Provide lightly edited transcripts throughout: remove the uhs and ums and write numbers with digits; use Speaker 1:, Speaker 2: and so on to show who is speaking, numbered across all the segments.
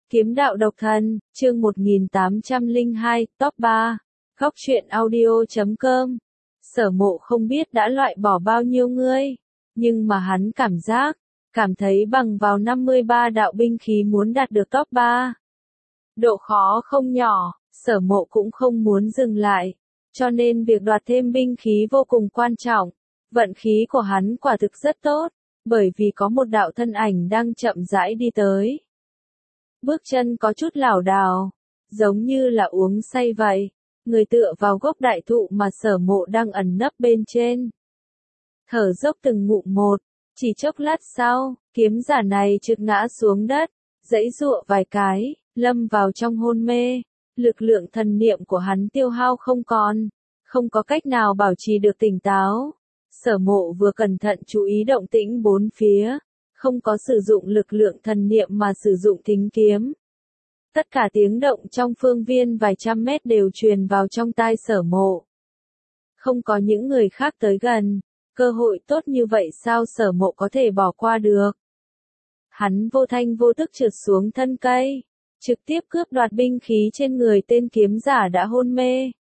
Speaker 1: Kiếm đạo độc thân, chương 1802, top 3. Góc truyện audio.com. Sở Mộ không biết đã loại bỏ bao nhiêu ngươi, nhưng mà hắn cảm thấy bằng vào 53 đạo binh khí muốn đạt được top 3. Độ khó không nhỏ, Sở Mộ cũng không muốn dừng lại, cho nên việc đoạt thêm binh khí vô cùng quan trọng. Vận khí của hắn quả thực rất tốt, bởi vì có một đạo thân ảnh đang chậm rãi đi tới. Bước chân có chút lảo đảo, giống như là uống say vậy, người tựa vào gốc đại thụ mà Sở Mộ đang ẩn nấp bên trên. Thở dốc từng ngụm một, chỉ chốc lát sau, kiếm giả này trượt ngã xuống đất, giãy giụa vài cái, lâm vào trong hôn mê. Lực lượng thần niệm của hắn tiêu hao không còn, không có cách nào bảo trì được tỉnh táo. Sở Mộ vừa cẩn thận chú ý động tĩnh bốn phía, không có sử dụng lực lượng thần niệm mà sử dụng thính kiếm. Tất cả tiếng động trong phương viên vài trăm mét đều truyền vào trong tai Sở Mộ. Không có những người khác tới gần, cơ hội tốt như vậy sao Sở Mộ có thể bỏ qua được. Hắn vô thanh vô tức trượt xuống thân cây, trực tiếp cướp đoạt binh khí trên người tên kiếm giả đã hôn mê.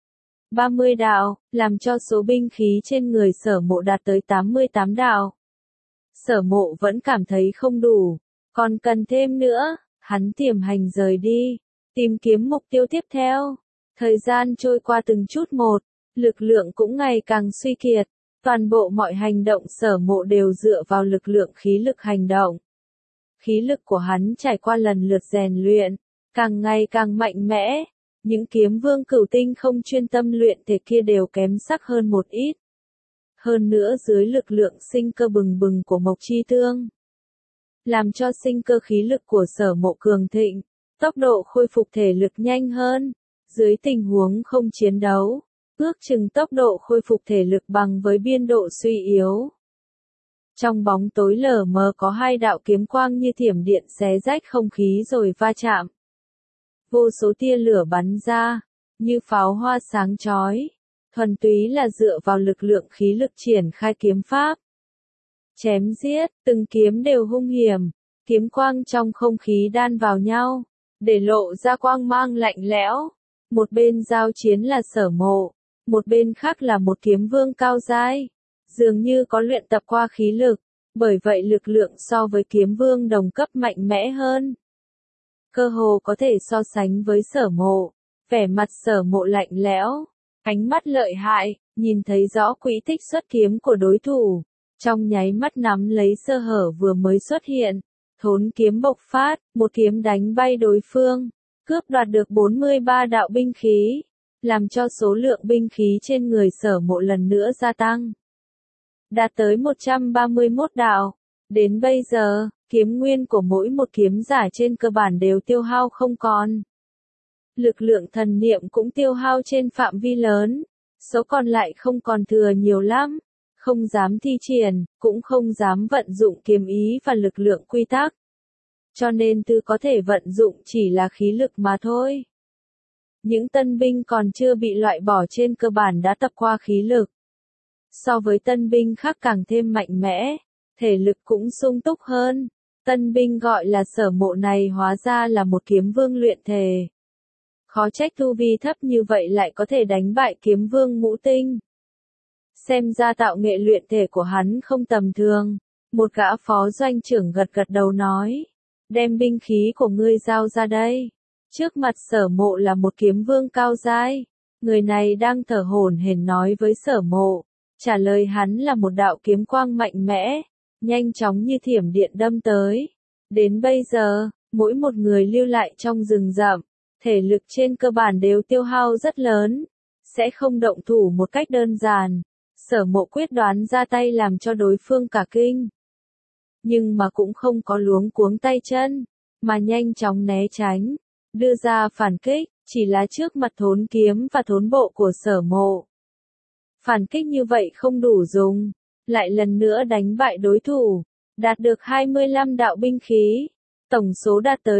Speaker 1: 30 đạo, làm cho số binh khí trên người Sở Mộ đạt tới 88 đạo. Sở Mộ vẫn cảm thấy không đủ, còn cần thêm nữa, hắn tiềm hành rời đi, tìm kiếm mục tiêu tiếp theo. Thời gian trôi qua từng chút một, lực lượng cũng ngày càng suy kiệt, toàn bộ mọi hành động Sở Mộ đều dựa vào lực lượng khí lực hành động. Khí lực của hắn trải qua lần lượt rèn luyện, càng ngày càng mạnh mẽ, những kiếm vương cửu tinh không chuyên tâm luyện thể kia đều kém sắc hơn một ít. Hơn nữa dưới lực lượng sinh cơ bừng bừng của Mộc Chi Tương, làm cho sinh cơ khí lực của Sở Mộ cường thịnh, tốc độ khôi phục thể lực nhanh hơn. Dưới tình huống không chiến đấu, ước chừng tốc độ khôi phục thể lực bằng với biên độ suy yếu. Trong bóng tối lờ mờ có hai đạo kiếm quang như thiểm điện xé rách không khí rồi va chạm. Vô số tia lửa bắn ra, như pháo hoa sáng chói, thuần túy là dựa vào lực lượng khí lực triển khai kiếm pháp. Chém giết, từng kiếm đều hung hiểm, kiếm quang trong không khí đan vào nhau, để lộ ra quang mang lạnh lẽo. Một bên giao chiến là Sở Mộ, một bên khác là một kiếm vương cao giai, dường như có luyện tập qua khí lực, bởi vậy lực lượng so với kiếm vương đồng cấp mạnh mẽ hơn. Cơ hồ có thể so sánh với Sở Mộ, vẻ mặt Sở Mộ lạnh lẽo, ánh mắt lợi hại, nhìn thấy rõ quỹ tích xuất kiếm của đối thủ, trong nháy mắt nắm lấy sơ hở vừa mới xuất hiện, thốn kiếm bộc phát, một kiếm đánh bay đối phương, cướp đoạt được 43 đạo binh khí, làm cho số lượng binh khí trên người Sở Mộ lần nữa gia tăng, đạt tới 131 đạo. Đến bây giờ, kiếm nguyên của mỗi một kiếm giả trên cơ bản đều tiêu hao không còn. Lực lượng thần niệm cũng tiêu hao trên phạm vi lớn, số còn lại không còn thừa nhiều lắm, không dám thi triển, cũng không dám vận dụng kiếm ý và lực lượng quy tắc. Cho nên thứ có thể vận dụng chỉ là khí lực mà thôi. Những tân binh còn chưa bị loại bỏ trên cơ bản đã tập qua khí lực. So với tân binh khác càng thêm mạnh mẽ, thể lực cũng sung túc hơn. Tân binh gọi là Sở Mộ này hóa ra là một kiếm vương luyện thể. Khó trách tu vi thấp như vậy lại có thể đánh bại kiếm vương ngũ tinh. Xem ra tạo nghệ luyện thể của hắn không tầm thường. Một gã phó doanh trưởng gật gật đầu nói, đem binh khí của ngươi giao ra đây. Trước mặt Sở Mộ là một kiếm vương cao giai. Người này đang thở hổn hển nói với Sở Mộ. Trả lời hắn là một đạo kiếm quang mạnh mẽ, nhanh chóng như thiểm điện đâm tới. Đến bây giờ, mỗi một người lưu lại trong rừng rậm, thể lực trên cơ bản đều tiêu hao rất lớn, sẽ không động thủ một cách đơn giản. Sở Mộ quyết đoán ra tay làm cho đối phương cả kinh. Nhưng mà cũng không có luống cuống tay chân, mà nhanh chóng né tránh, đưa ra phản kích, chỉ là trước mặt thốn kiếm và thốn bộ của Sở Mộ. Phản kích như vậy không đủ dùng, lại lần nữa đánh bại đối thủ, đạt được 25 đạo binh khí, tổng số đạt tới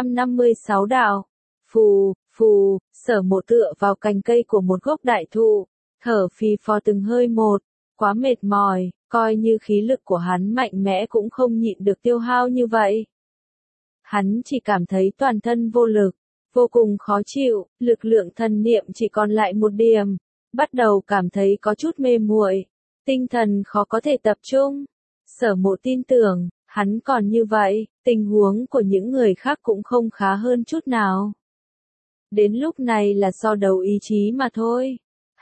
Speaker 1: 156 đạo. Phù, phù, Sở Mộ tựa vào cành cây của một gốc đại thụ, thở phì phò từng hơi một, quá mệt mỏi, coi như khí lực của hắn mạnh mẽ cũng không nhịn được tiêu hao như vậy. Hắn chỉ cảm thấy toàn thân vô lực, vô cùng khó chịu, lực lượng thần niệm chỉ còn lại một điểm, bắt đầu cảm thấy có chút mê muội, tinh thần khó có thể tập trung. Sở Mộ tin tưởng, hắn còn như vậy, tình huống của những người khác cũng không khá hơn chút nào. Đến lúc này là so đấu ý chí mà thôi.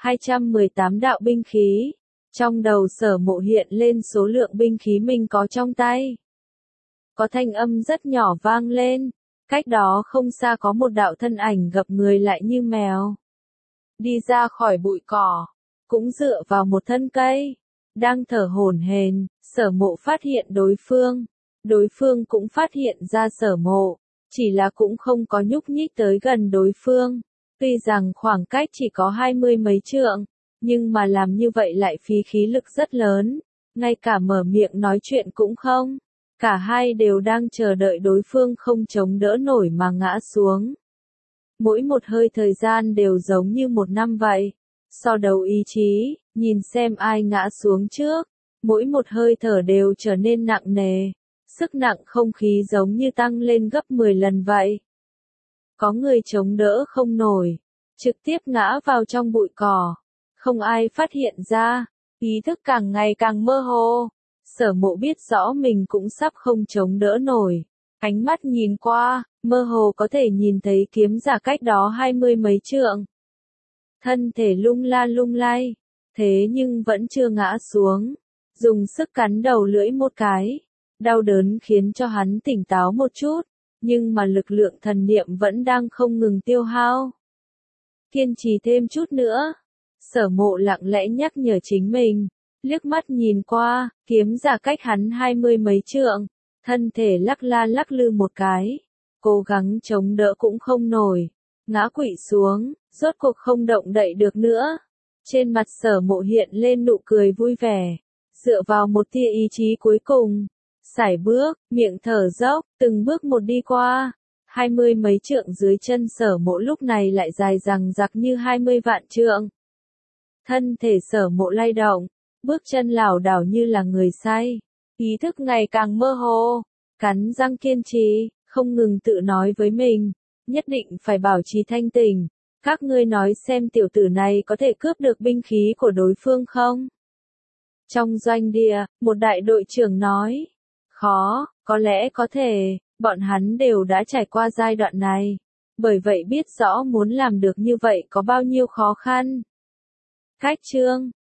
Speaker 1: 218 đạo binh khí. Trong đầu Sở Mộ hiện lên số lượng binh khí mình có trong tay. Có thanh âm rất nhỏ vang lên. Cách đó không xa có một đạo thân ảnh gập người lại như mèo. Đi ra khỏi bụi cỏ. Cũng dựa vào một thân cây. Đang thở hổn hển, Sở Mộ phát hiện đối phương. Đối phương cũng phát hiện ra Sở Mộ. Chỉ là cũng không có nhúc nhích tới gần đối phương. Tuy rằng khoảng cách chỉ có 20 mấy trượng, nhưng mà làm như vậy lại phí khí lực rất lớn, ngay cả mở miệng nói chuyện cũng không. Cả hai đều đang chờ đợi đối phương không chống đỡ nổi mà ngã xuống. Mỗi một hơi thời gian đều giống như một năm vậy. So đấu ý chí, nhìn xem ai ngã xuống trước. Mỗi một hơi thở đều trở nên nặng nề. Sức nặng không khí giống như tăng lên gấp 10 lần vậy. Có người chống đỡ không nổi, trực tiếp ngã vào trong bụi cỏ. Không ai phát hiện ra, ý thức càng ngày càng mơ hồ. Sở Mộ biết rõ mình cũng sắp không chống đỡ nổi. Ánh mắt nhìn qua, mơ hồ có thể nhìn thấy kiếm giả cách đó 20 mấy trượng. Thân thể lung la lung lay, thế nhưng vẫn chưa ngã xuống. Dùng sức cắn đầu lưỡi một cái. Đau đớn khiến cho hắn tỉnh táo một chút, nhưng mà lực lượng thần niệm vẫn đang không ngừng tiêu hao. Kiên trì thêm chút nữa. Sở Mộ lặng lẽ nhắc nhở chính mình, liếc mắt nhìn qua, kiếm giả cách hắn 20 mấy trượng, thân thể lắc la lắc lư một cái, cố gắng chống đỡ cũng không nổi, ngã quỵ xuống, rốt cuộc không động đậy được nữa. Trên mặt Sở Mộ hiện lên nụ cười vui vẻ, dựa vào một tia ý chí cuối cùng. Sải bước, miệng thở dốc, từng bước một đi qua. 20 mấy trượng dưới chân Sở Mộ lúc này lại dài dằng dặc như 20 vạn trượng. Thân thể Sở Mộ lay động, bước chân lảo đảo như là người say. Ý thức ngày càng mơ hồ, cắn răng kiên trì, không ngừng tự nói với mình, nhất định phải bảo trì thanh tỉnh. Các ngươi nói xem tiểu tử này có thể cướp được binh khí của đối phương không? Trong doanh địa, một đại đội trưởng nói. Khó, có lẽ có thể, bọn hắn đều đã trải qua giai đoạn này. Bởi vậy biết rõ muốn làm được như vậy có bao nhiêu khó khăn. Cách chương